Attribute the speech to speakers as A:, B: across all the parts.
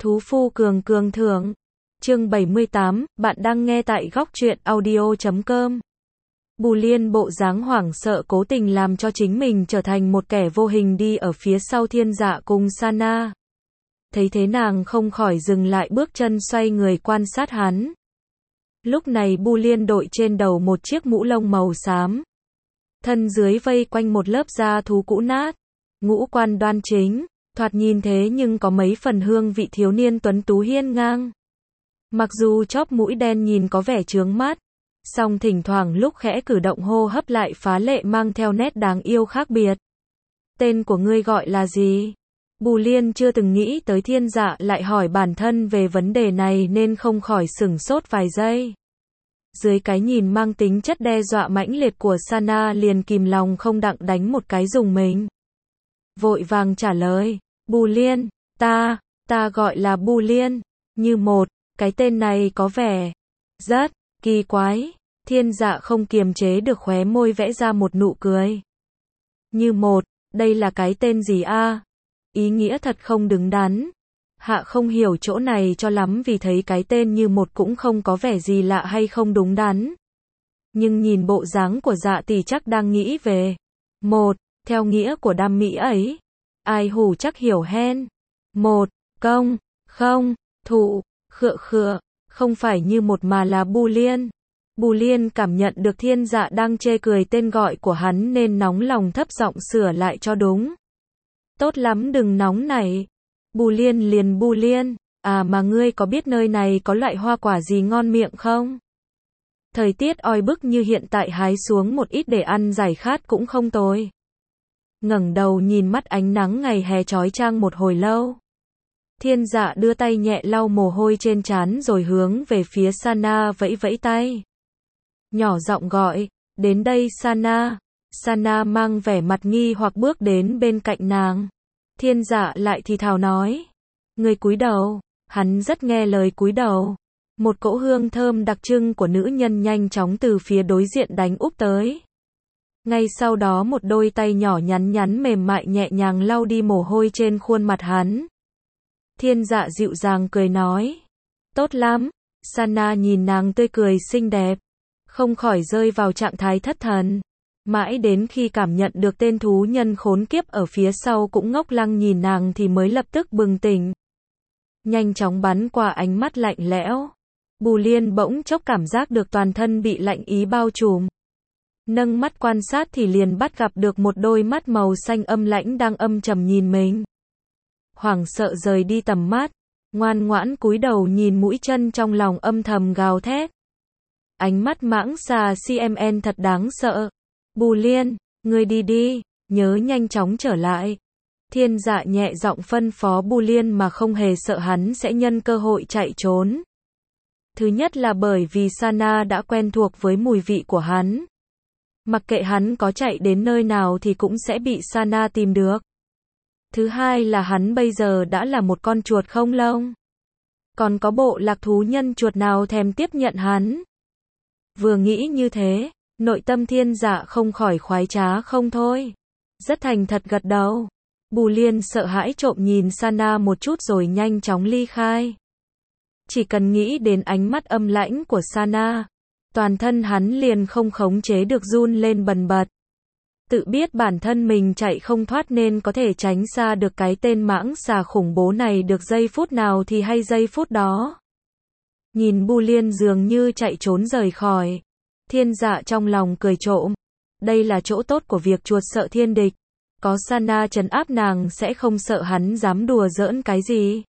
A: Thú Phu Cường Cường Thưởng. Chương 78, bạn đang nghe tại góc truyện audio.com. Bù Liên bộ dáng hoảng sợ cố tình làm cho chính mình trở thành một kẻ vô hình đi ở phía sau Thiên Dạ cùng Sana. Thấy thế nàng không khỏi dừng lại bước chân xoay người quan sát hắn. Lúc này Bù Liên đội trên đầu một chiếc mũ lông màu xám. Thân dưới vây quanh một lớp da thú cũ nát. Ngũ quan đoan chính, thoạt nhìn thế nhưng có mấy phần hương vị thiếu niên tuấn tú hiên ngang. Mặc dù chóp mũi đen nhìn có vẻ chướng mắt, song thỉnh thoảng lúc khẽ cử động hô hấp lại phá lệ mang theo nét đáng yêu khác biệt. Tên của ngươi gọi là gì? Bù Liên chưa từng nghĩ tới Thiên Dạ lại hỏi bản thân về vấn đề này nên không khỏi sửng sốt vài giây. Dưới cái nhìn mang tính chất đe dọa mãnh liệt của Sana liền kìm lòng không đặng đánh một cái dùng mình. Vội vàng trả lời, Bù Liên, ta gọi là Bù Liên, như một, cái tên này có vẻ rất kỳ quái. Thiên Dạ không kiềm chế được khóe môi vẽ ra một nụ cười. Như một, đây là cái tên gì a? Ý nghĩa thật không đứng đắn. Hạ không hiểu chỗ này cho lắm vì thấy cái tên như một cũng không có vẻ gì lạ hay không đúng đắn. Nhưng nhìn bộ dáng của Dạ tỷ chắc đang nghĩ về một, theo nghĩa của đam mỹ ấy. Ai hù chắc hiểu hen. Một, công, không, thụ, khựa, không phải như một mà là Bù Liên. Bù Liên cảm nhận được Thiên Dạ đang chê cười tên gọi của hắn nên nóng lòng thấp giọng sửa lại cho đúng. Tốt lắm đừng nóng nảy. Bù Liên, à mà ngươi có biết nơi này có loại hoa quả gì ngon miệng không? Thời tiết oi bức như hiện tại hái xuống một ít để ăn giải khát cũng không tồi. Ngẩng đầu nhìn mắt ánh nắng ngày hè chói chang một hồi lâu. Thiên Dạ đưa tay nhẹ lau mồ hôi trên trán rồi hướng về phía Sana vẫy vẫy tay. Nhỏ giọng gọi, đến đây Sana. Sana mang vẻ mặt nghi hoặc bước đến bên cạnh nàng. Thiên Dạ lại thì thào nói, người cúi đầu. Hắn rất nghe lời cúi đầu. Một cỗ hương thơm đặc trưng của nữ nhân nhanh chóng từ phía đối diện đánh úp tới. Ngay sau đó một đôi tay nhỏ nhắn mềm mại nhẹ nhàng lau đi mồ hôi trên khuôn mặt hắn. Thiên Dạ dịu dàng cười nói, tốt lắm. Sana nhìn nàng tươi cười xinh đẹp, không khỏi rơi vào trạng thái thất thần. Mãi đến khi cảm nhận được tên thú nhân khốn kiếp ở phía sau cũng ngốc lăng nhìn nàng thì mới lập tức bừng tỉnh. Nhanh chóng bắn qua ánh mắt lạnh lẽo. Bù Liên bỗng chốc cảm giác được toàn thân bị lạnh ý bao trùm. Nâng mắt quan sát thì liền bắt gặp được một đôi mắt màu xanh âm lãnh đang âm trầm nhìn mình. Hoảng sợ rời đi tầm mắt, ngoan ngoãn cúi đầu nhìn mũi chân trong lòng âm thầm gào thét. Ánh mắt mãng xà CMN thật đáng sợ. Bù Liên, ngươi đi đi, nhớ nhanh chóng trở lại. Thiên Dạ nhẹ giọng phân phó Bù Liên mà không hề sợ hắn sẽ nhân cơ hội chạy trốn. Thứ nhất là bởi vì Sana đã quen thuộc với mùi vị của hắn. Mặc kệ hắn có chạy đến nơi nào thì cũng sẽ bị Sana tìm được. Thứ hai là hắn bây giờ đã là một con chuột không lông. Còn có bộ lạc thú nhân chuột nào thèm tiếp nhận hắn. Vừa nghĩ như thế, nội tâm Thiên Dạ không khỏi khoái trá không thôi. Rất thành thật gật đầu. Bù Liên sợ hãi trộm nhìn Sana một chút rồi nhanh chóng ly khai. Chỉ cần nghĩ đến ánh mắt âm lãnh của Sana, toàn thân hắn liền không khống chế được run lên bần bật. Tự biết bản thân mình chạy không thoát nên có thể tránh xa được cái tên mãng xà khủng bố này được giây phút nào thì hay giây phút đó. Nhìn Bù Liên dường như chạy trốn rời khỏi. Thiên Dạ trong lòng cười trộm. Đây là chỗ tốt của việc chuột sợ thiên địch. Có Sana trấn áp nàng sẽ không sợ hắn dám đùa giỡn cái gì.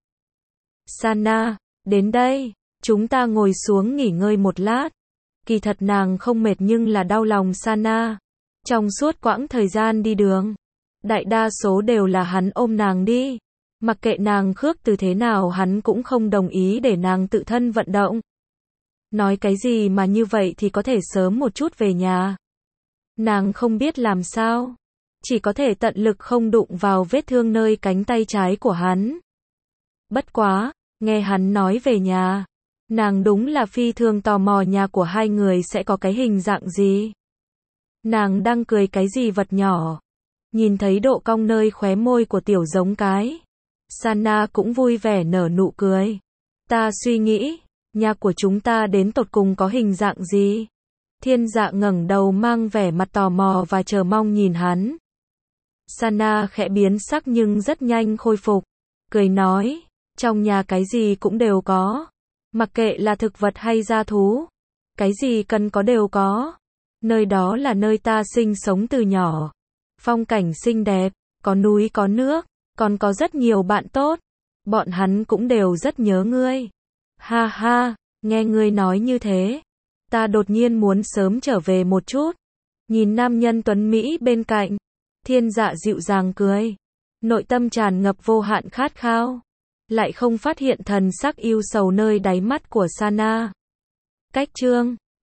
A: Sana, đến đây, chúng ta ngồi xuống nghỉ ngơi một lát. Kỳ thật nàng không mệt nhưng là đau lòng Sana. Trong suốt quãng thời gian đi đường, đại đa số đều là hắn ôm nàng đi. Mặc kệ nàng khước từ thế nào hắn cũng không đồng ý để nàng tự thân vận động. Nói cái gì mà như vậy thì có thể sớm một chút về nhà. Nàng không biết làm sao. Chỉ có thể tận lực không đụng vào vết thương nơi cánh tay trái của hắn. Bất quá, nghe hắn nói về nhà. Nàng đúng là phi thường tò mò nhà của hai người sẽ có cái hình dạng gì. Nàng đang cười cái gì vật nhỏ. Nhìn thấy độ cong nơi khóe môi của tiểu giống cái. Sana cũng vui vẻ nở nụ cười. Ta suy nghĩ, nhà của chúng ta đến tột cùng có hình dạng gì? Thiên Dạ ngẩng đầu mang vẻ mặt tò mò và chờ mong nhìn hắn. Sana khẽ biến sắc nhưng rất nhanh khôi phục, cười nói, trong nhà cái gì cũng đều có, mặc kệ là thực vật hay gia thú, cái gì cần có đều có. Nơi đó là nơi ta sinh sống từ nhỏ, phong cảnh xinh đẹp, có núi có nước, còn có rất nhiều bạn tốt, bọn hắn cũng đều rất nhớ ngươi. Ha ha, nghe ngươi nói như thế, ta đột nhiên muốn sớm trở về một chút. Nhìn nam nhân tuấn Mỹ bên cạnh, Thiên Dạ dịu dàng cười, nội tâm tràn ngập vô hạn khát khao, lại không phát hiện thần sắc yêu sầu nơi đáy mắt của Sana. Cách chương